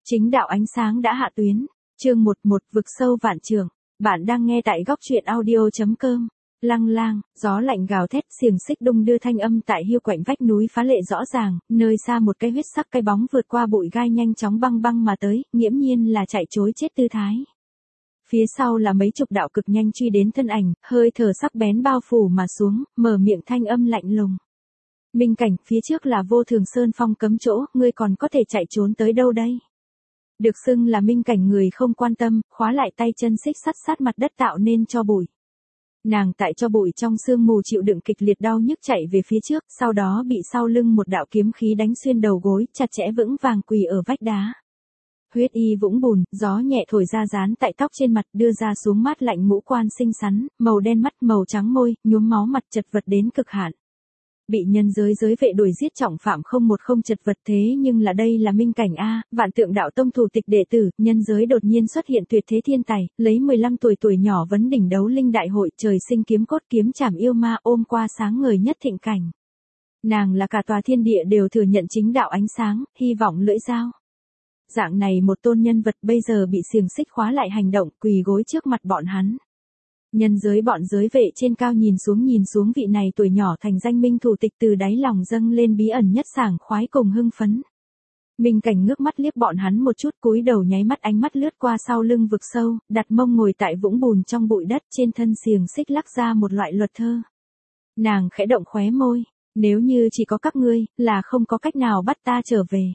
Chính đạo ánh sáng đã hạ tuyến. Chương 11 vực sâu vạn trượng. Bạn đang nghe tại góc truyện audio.com. Lăng lang, gió lạnh gào thét, xiềng xích đung đưa thanh âm tại hiu quạnh vách núi phá lệ rõ ràng, nơi xa một cái huyết sắc cái bóng vượt qua bụi gai nhanh chóng băng băng mà tới, nghiễm nhiên là chạy trối chết tư thái. Phía sau là mấy chục đạo cực nhanh truy đến thân ảnh, hơi thở sắc bén bao phủ mà xuống, mở miệng thanh âm lạnh lùng. Minh Cảnh, phía trước là Vô Thường Sơn phong cấm chỗ, ngươi còn có thể chạy trốn tới đâu đây? Được xưng là Minh Cảnh người không quan tâm, khóa lại tay chân xích sắt sát mặt đất tạo nên cho bụi. Nàng tại cho bụi trong sương mù chịu đựng kịch liệt đau nhức chạy về phía trước, sau đó bị sau lưng một đạo kiếm khí đánh xuyên đầu gối, chặt chẽ vững vàng quỳ ở vách đá. Huyết y vũng bùn, gió nhẹ thổi ra dán tại tóc trên mặt, đưa ra xuống mát lạnh ngũ quan xinh xắn, màu đen mắt, màu trắng môi, nhuốm máu mặt chật vật đến cực hạn. Bị nhân giới vệ đuổi giết trọng phạm không một không chật vật, thế nhưng là đây là Minh Cảnh a, Vạn Tượng Đạo Tông thủ tịch đệ tử, nhân giới đột nhiên xuất hiện tuyệt thế thiên tài, lấy 15 tuổi nhỏ vấn đỉnh đấu linh đại hội, trời sinh kiếm cốt kiếm chảm yêu ma, ôm qua sáng ngời nhất thịnh cảnh. Nàng là cả tòa thiên địa đều thừa nhận chính đạo ánh sáng, hy vọng lưỡi dao. Dạng này một tôn nhân vật bây giờ bị xiềng xích khóa lại hành động, quỳ gối trước mặt bọn hắn. Nhân giới bọn giới vệ trên cao nhìn xuống vị này tuổi nhỏ thành danh minh thủ tịch, từ đáy lòng dâng lên bí ẩn nhất sảng khoái cùng hưng phấn. Minh Cảnh ngước mắt liếc bọn hắn một chút, cúi đầu nháy mắt, ánh mắt lướt qua sau lưng vực sâu, đặt mông ngồi tại vũng bùn trong bụi đất, trên thân xiềng xích lắc ra một loại luật thơ. Nàng khẽ động khóe môi, nếu như chỉ có các ngươi, là không có cách nào bắt ta trở về.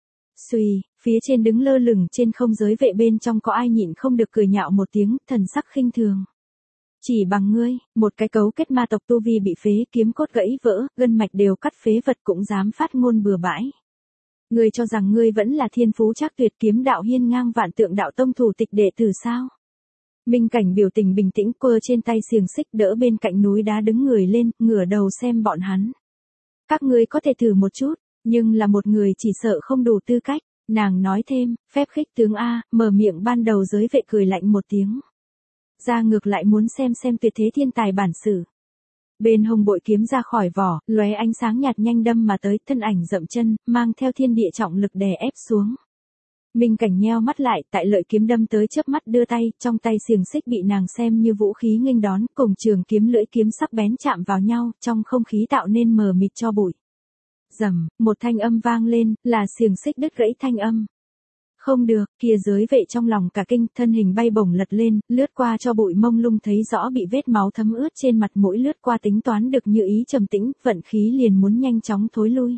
Xuy, phía trên đứng lơ lửng trên không giới vệ bên trong có ai nhịn không được cười nhạo một tiếng, thần sắc khinh thường. Chỉ bằng ngươi, một cái cấu kết ma tộc tu vi bị phế, kiếm cốt gãy vỡ, gân mạch đều cắt phế vật cũng dám phát ngôn bừa bãi. Ngươi cho rằng ngươi vẫn là thiên phú trác tuyệt, kiếm đạo hiên ngang Vạn Tượng Đạo Tông thủ tịch đệ tử sao? Minh Cảnh biểu tình bình tĩnh, quơ trên tay xiềng xích đỡ bên cạnh núi đá đứng người lên, ngửa đầu xem bọn hắn. Các ngươi có thể thử một chút, nhưng là một người chỉ sợ không đủ tư cách. Nàng nói thêm, phép khích tướng A, mở miệng ban đầu giới vệ cười lạnh một tiếng. Ra ngược lại muốn xem tuyệt thế thiên tài bản sự. Bên hông bội kiếm ra khỏi vỏ, lóe ánh sáng nhạt nhanh đâm mà tới, thân ảnh dậm chân, mang theo thiên địa trọng lực đè ép xuống. Minh Cảnh nheo mắt lại, tại lợi kiếm đâm tới chớp mắt đưa tay, trong tay xiềng xích bị nàng xem như vũ khí nghênh đón, cùng trường kiếm lưỡi kiếm sắc bén chạm vào nhau, trong không khí tạo nên mờ mịt cho bụi. Rầm, một thanh âm vang lên, là xiềng xích đứt gãy thanh âm. Không được, kia giới vệ trong lòng cả kinh, thân hình bay bổng lật lên, lướt qua cho bụi mông lung thấy rõ bị vết máu thấm ướt trên mặt mũi, lướt qua tính toán được như ý trầm tĩnh, vận khí liền muốn nhanh chóng thối lui.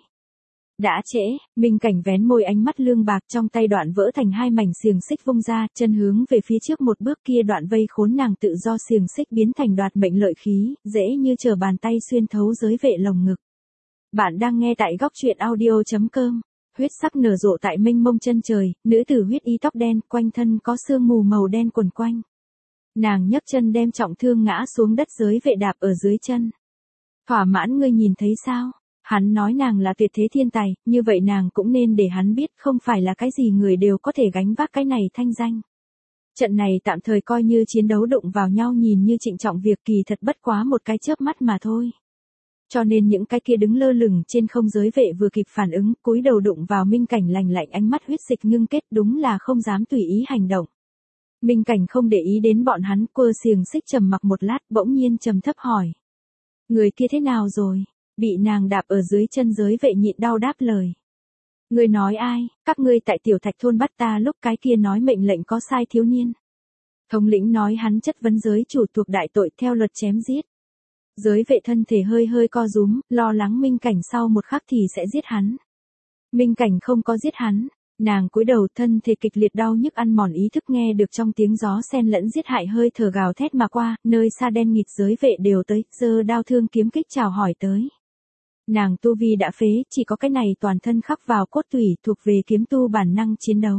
Đã trễ, Minh Cảnh vén môi, ánh mắt lương bạc, trong tay đoạn vỡ thành hai mảnh xiềng xích vung ra, chân hướng về phía trước một bước, kia đoạn vây khốn nàng tự do xiềng xích biến thành đoạt mệnh lợi khí, dễ như trở bàn tay xuyên thấu giới vệ lồng ngực. Bạn đang nghe tại góc truyện audio.com. Huyết sắc nở rộ tại mênh mông chân trời, nữ tử huyết y tóc đen, quanh thân có sương mù màu đen quần quanh. Nàng nhấc chân đem trọng thương ngã xuống đất, giới vệ đạp ở dưới chân. Thỏa mãn, ngươi nhìn thấy sao? Hắn nói nàng là tuyệt thế thiên tài, như vậy nàng cũng nên để hắn biết không phải là cái gì người đều có thể gánh vác cái này thanh danh. Trận này tạm thời coi như chiến đấu đụng vào nhau, nhìn như trịnh trọng việc, kỳ thật bất quá một cái chớp mắt mà thôi. Cho nên những cái kia đứng lơ lửng trên không giới vệ vừa kịp phản ứng, cúi đầu đụng vào Minh Cảnh lành lạnh, ánh mắt huyết dịch ngưng kết, đúng là không dám tùy ý hành động. Minh Cảnh không để ý đến bọn hắn, quơ xiềng xích trầm mặc một lát, bỗng nhiên trầm thấp hỏi. Người kia thế nào rồi? Bị nàng đạp ở dưới chân, giới vệ nhịn đau đáp lời. Người nói ai? Các ngươi tại Tiểu Thạch thôn bắt ta lúc, cái kia nói mệnh lệnh có sai thiếu niên. Thống lĩnh nói hắn chất vấn giới chủ thuộc đại tội, theo luật chém giết. Giới vệ thân thể hơi co rúm, lo lắng Minh Cảnh sau một khắc thì sẽ giết hắn. Minh Cảnh không có giết hắn, nàng cúi đầu, thân thể kịch liệt đau nhức ăn mòn ý thức, nghe được trong tiếng gió xen lẫn giết hại hơi thở gào thét mà qua, nơi xa đen nghịt giới vệ đều tới, giơ đao thương kiếm kích chào hỏi tới. Nàng tu vi đã phế, chỉ có cái này toàn thân khắc vào cốt tủy, thuộc về kiếm tu bản năng chiến đấu.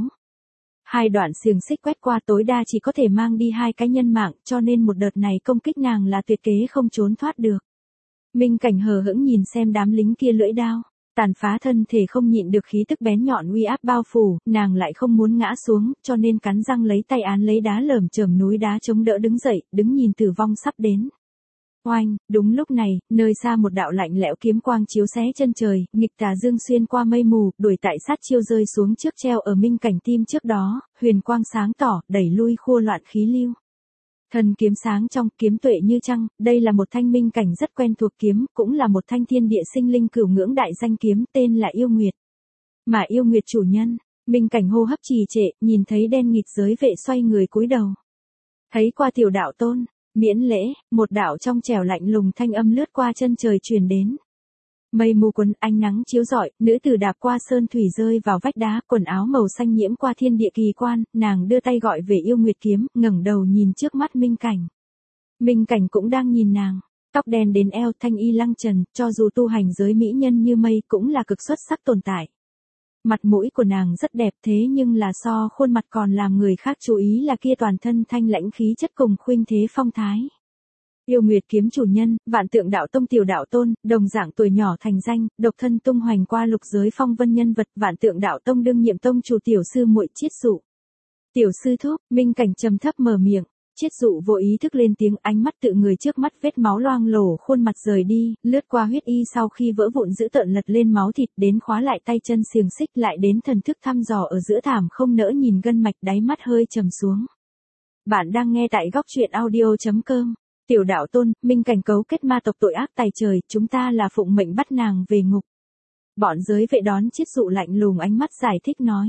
Hai đoạn xiềng xích quét qua, tối đa chỉ có thể mang đi hai cái nhân mạng, cho nên một đợt này công kích nàng là tuyệt kế không trốn thoát được. Minh Cảnh hờ hững nhìn xem đám lính kia lưỡi đao, tàn phá thân thể không nhịn được khí tức bén nhọn uy áp bao phủ, nàng lại không muốn ngã xuống, cho nên cắn răng lấy tay án lấy đá lởm chởm núi đá chống đỡ đứng dậy, đứng nhìn tử vong sắp đến. Oanh, đúng lúc này, nơi xa một đạo lạnh lẽo kiếm quang chiếu xé chân trời, nghịch tà dương xuyên qua mây mù, đuổi tại sát chiêu rơi xuống trước treo ở Minh Cảnh tim trước đó, huyền quang sáng tỏ, đẩy lui khua loạn khí lưu. Thần kiếm sáng trong, kiếm tuệ như trăng, đây là một thanh Minh Cảnh rất quen thuộc kiếm, cũng là một thanh thiên địa sinh linh cửu ngưỡng đại danh kiếm, tên là Yêu Nguyệt. Mà Yêu Nguyệt chủ nhân, Minh Cảnh hô hấp trì trệ, nhìn thấy đen nghịt giới vệ xoay người cúi đầu. Thấy qua tiểu đạo tôn, miễn lễ, một đạo trong trẻo lạnh lùng thanh âm lướt qua chân trời truyền đến. Mây mù quấn ánh nắng chiếu rọi, nữ tử đạp qua sơn thủy rơi vào vách đá, quần áo màu xanh nhiễm qua thiên địa kỳ quan, nàng đưa tay gọi về Yêu Nguyệt kiếm, ngẩng đầu nhìn trước mắt Minh Cảnh. Minh Cảnh cũng đang nhìn nàng, tóc đen đến eo, thanh y lăng trần, cho dù tu hành giới mỹ nhân như mây cũng là cực xuất sắc tồn tại. Mặt mũi của nàng rất đẹp thế nhưng là so khuôn mặt còn làm người khác chú ý là kia toàn thân thanh lãnh khí chất cùng khuynh thế phong thái. Yêu Nguyệt kiếm chủ nhân, Vạn Tượng Đạo Tông tiểu đạo tôn, đồng dạng tuổi nhỏ thành danh, độc thân tung hoành qua lục giới phong vân nhân vật, Vạn Tượng Đạo Tông đương nhiệm tông chủ tiểu sư muội Chiết Dụ. Tiểu sư thúc, Minh Cảnh trầm thấp mở miệng, Chiết Dụ vô ý thức lên tiếng, ánh mắt tự người trước mắt vết máu loang lổ, khuôn mặt rời đi, lướt qua huyết y sau khi vỡ vụn giữ tợn lật lên máu thịt, đến khóa lại tay chân xiềng xích, lại đến thần thức thăm dò ở giữa thảm không nỡ nhìn gân mạch, đáy mắt hơi trầm xuống. Bạn đang nghe tại góc truyện audio.com. Tiểu đạo tôn, Minh Cảnh cấu kết ma tộc tội ác tày trời, chúng ta là phụng mệnh bắt nàng về ngục. Bọn giới vệ đón Chiết Dụ lạnh lùng ánh mắt giải thích nói.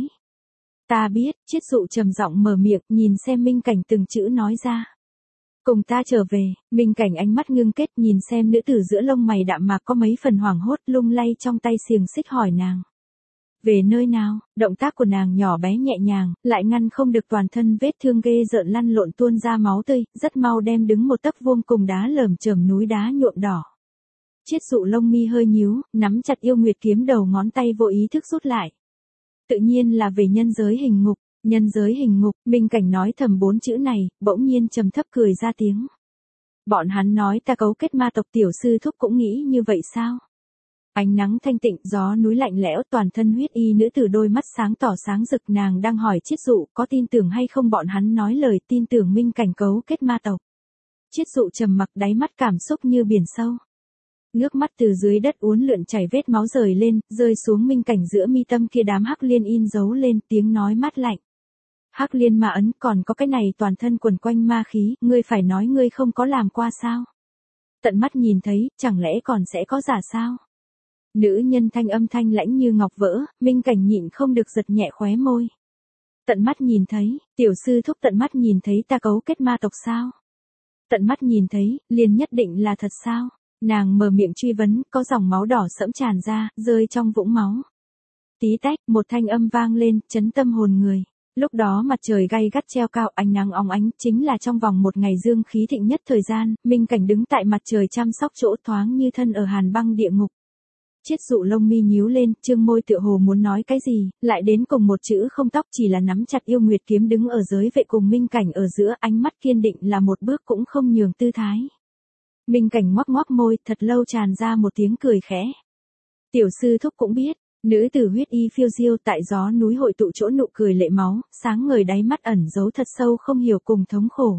Ta biết, Chiết Dụ trầm giọng mở miệng, nhìn xem Minh Cảnh từng chữ nói ra. Cùng ta trở về, Minh Cảnh ánh mắt ngưng kết nhìn xem nữ tử giữa lông mày đạm mạc có mấy phần hoảng hốt, lung lay trong tay xiềng xích hỏi nàng. Về nơi nào, động tác của nàng nhỏ bé nhẹ nhàng, lại ngăn không được toàn thân vết thương ghê rợn lăn lộn tuôn ra máu tươi, rất mau đem đứng một tấc vuông cùng đá lởm chởm núi đá nhuộm đỏ. Chiết Dụ lông mi hơi nhíu, nắm chặt Yêu Nguyệt kiếm, đầu ngón tay vô ý thức rút lại. Tự nhiên là về nhân giới hình ngục, nhân giới hình ngục, Minh Cảnh nói thầm 4 chữ này, bỗng nhiên trầm thấp cười ra tiếng. Bọn hắn nói ta cấu kết ma tộc, tiểu sư thúc cũng nghĩ như vậy sao? Ánh nắng thanh tịnh, gió núi lạnh lẽo, toàn thân huyết y nữ tử đôi mắt sáng tỏ sáng rực, nàng đang hỏi Chiết Dụ có tin tưởng hay không bọn hắn nói lời tin tưởng Minh Cảnh cấu kết ma tộc. Chiết Dụ trầm mặc, đáy mắt cảm xúc như biển sâu. Nước mắt từ dưới đất uốn lượn chảy, vết máu rời lên, rơi xuống Minh Cảnh giữa mi tâm kia đám hắc liên in dấu lên, tiếng nói mát lạnh. Hắc liên ma ấn, còn có cái này toàn thân quần quanh ma khí, ngươi phải nói ngươi không có làm qua sao? Tận mắt nhìn thấy, chẳng lẽ còn sẽ có giả sao? Nữ nhân thanh âm thanh lãnh như ngọc vỡ, Minh Cảnh nhịn không được giật nhẹ khóe môi. Tận mắt nhìn thấy, tiểu sư thúc tận mắt nhìn thấy ta cấu kết ma tộc sao? Tận mắt nhìn thấy, liền nhất định là thật sao? Nàng mở miệng truy vấn, có dòng máu đỏ sẫm tràn ra, rơi trong vũng máu. Tí tách, một thanh âm vang lên, chấn tâm hồn người. Lúc đó mặt trời gay gắt treo cao, ánh nắng óng ánh, chính là trong vòng một ngày dương khí thịnh nhất thời gian, Minh Cảnh đứng tại mặt trời chăm sóc chỗ, thoáng như thân ở hàn băng địa ngục. Chiết Dụ lông mi nhíu lên, trương môi tựa hồ muốn nói cái gì, lại đến cùng một chữ không tóc, chỉ là nắm chặt Yêu Nguyệt kiếm đứng ở giới vệ cùng Minh Cảnh ở giữa, ánh mắt kiên định là một bước cũng không nhường tư thái. Minh Cảnh ngoác ngoác môi, thật lâu tràn ra một tiếng cười khẽ. Tiểu sư thúc cũng biết, nữ tử huyết y phiêu diêu tại gió núi hội tụ chỗ nụ cười lệ máu, sáng ngời đáy mắt ẩn giấu thật sâu không hiểu cùng thống khổ.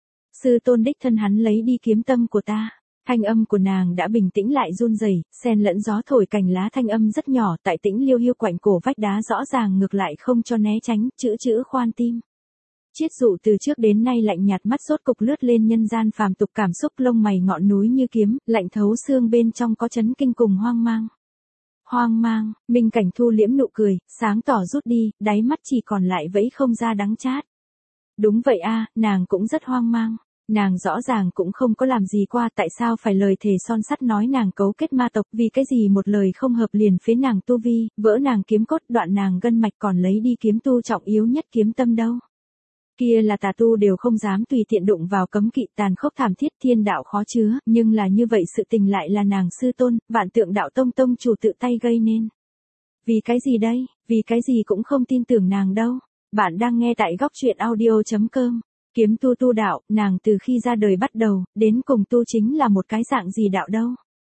Sư tôn đích thân hắn lấy đi kiếm tâm của ta. Thanh âm của nàng đã bình tĩnh lại run rẩy, xen lẫn gió thổi cành lá, thanh âm rất nhỏ, tại tĩnh liêu hiu quạnh cổ vách đá rõ ràng ngược lại không cho né tránh, chữ khoan tim. Chiết Dụ từ trước đến nay lạnh nhạt, mắt sốt cục lướt lên nhân gian phàm tục, cảm xúc lông mày ngọn núi như kiếm, lạnh thấu xương, bên trong có chấn kinh cùng hoang mang. Hoang mang, Minh Cảnh thu liễm nụ cười, sáng tỏ rút đi, đáy mắt chỉ còn lại vẫy không ra đắng chát. Đúng vậy a, nàng cũng rất hoang mang. Nàng rõ ràng cũng không có làm gì qua, tại sao phải lời thề son sắt nói nàng cấu kết ma tộc, vì cái gì một lời không hợp liền phế nàng tu vi, vỡ nàng kiếm cốt, đoạn nàng gân mạch, còn lấy đi kiếm tu trọng yếu nhất kiếm tâm đâu. Kia là tà tu đều không dám tùy tiện đụng vào cấm kỵ, tàn khốc thảm thiết, thiên đạo khó chứa, nhưng là như vậy sự tình lại là nàng sư tôn, Vạn Tượng Đạo Tông tông chủ tự tay gây nên. Vì cái gì đây, vì cái gì cũng không tin tưởng nàng đâu. Bạn đang nghe tại góc truyện audio.com. Kiếm tu đạo, nàng từ khi ra đời bắt đầu, đến cùng tu chính là một cái dạng gì đạo đâu?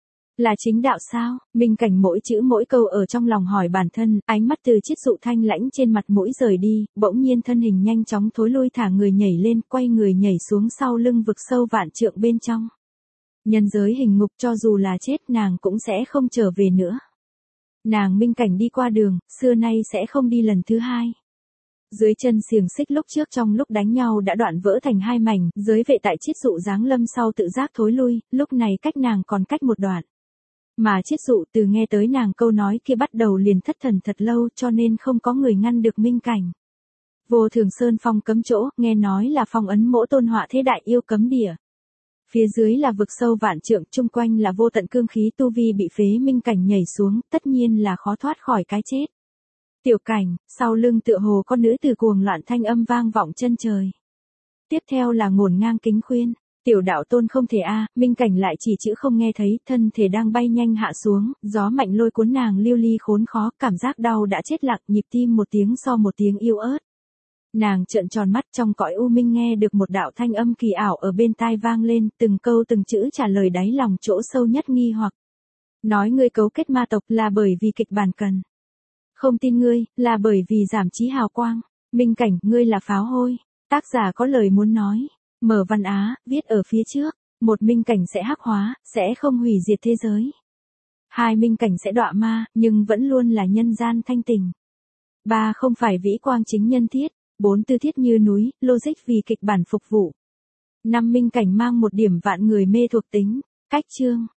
Là chính đạo sao? Minh Cảnh mỗi chữ mỗi câu ở trong lòng hỏi bản thân, ánh mắt từ Chiết Dụ thanh lãnh trên mặt mũi rời đi, bỗng nhiên thân hình nhanh chóng thối lui, thả người nhảy lên, quay người nhảy xuống sau lưng vực sâu vạn trượng bên trong. Nhân giới hình ngục cho dù là chết nàng cũng sẽ không trở về nữa. Nàng Minh Cảnh đi qua đường, xưa nay sẽ không đi lần thứ hai. Dưới chân xiềng xích lúc trước trong lúc đánh nhau đã đoạn vỡ thành hai mảnh, giới vệ tại chiết dụ giáng lâm sau tự giác thối lui, lúc này cách nàng còn cách một đoạn. Mà chiết dụ từ nghe tới nàng câu nói kia bắt đầu liền thất thần thật lâu cho nên không có người ngăn được Minh Cảnh. Vô Thường Sơn phong cấm chỗ, nghe nói là phong ấn mỗ tôn họa thế đại yêu cấm địa. Phía dưới là vực sâu vạn trượng, chung quanh là vô tận cương khí tu vi bị phế. Minh Cảnh nhảy xuống, tất nhiên là khó thoát khỏi cái chết. Tiểu Cảnh, sau lưng tựa hồ con nữ từ cuồng loạn thanh âm vang vọng chân trời. Tiếp theo là ngổn ngang kính khuyên, tiểu đạo tôn không thể Minh Cảnh lại chỉ chữ không nghe thấy, thân thể đang bay nhanh hạ xuống, gió mạnh lôi cuốn nàng lưu ly khốn khó, cảm giác đau đã chết lặng, nhịp tim một tiếng so một tiếng yếu ớt. Nàng trợn tròn mắt, trong cõi u minh nghe được một đạo thanh âm kỳ ảo ở bên tai vang lên, từng câu từng chữ trả lời đáy lòng chỗ sâu nhất nghi hoặc. Nói ngươi cấu kết ma tộc là bởi vì kịch bản cần. Không tin ngươi, là bởi vì giảm chí hào quang. Minh Cảnh, ngươi là pháo hôi. Tác giả có lời muốn nói. Mở văn á, viết ở phía trước. Một, Minh Cảnh sẽ hắc hóa, sẽ không hủy diệt thế giới. 2, Minh Cảnh sẽ đọa ma, nhưng vẫn luôn là nhân gian thanh tình. 3, không phải vĩ quang chính nhân thiết. 4, tư thiết như núi, logic vì kịch bản phục vụ. 5, Minh Cảnh mang một điểm vạn người mê thuộc tính. Cách chương.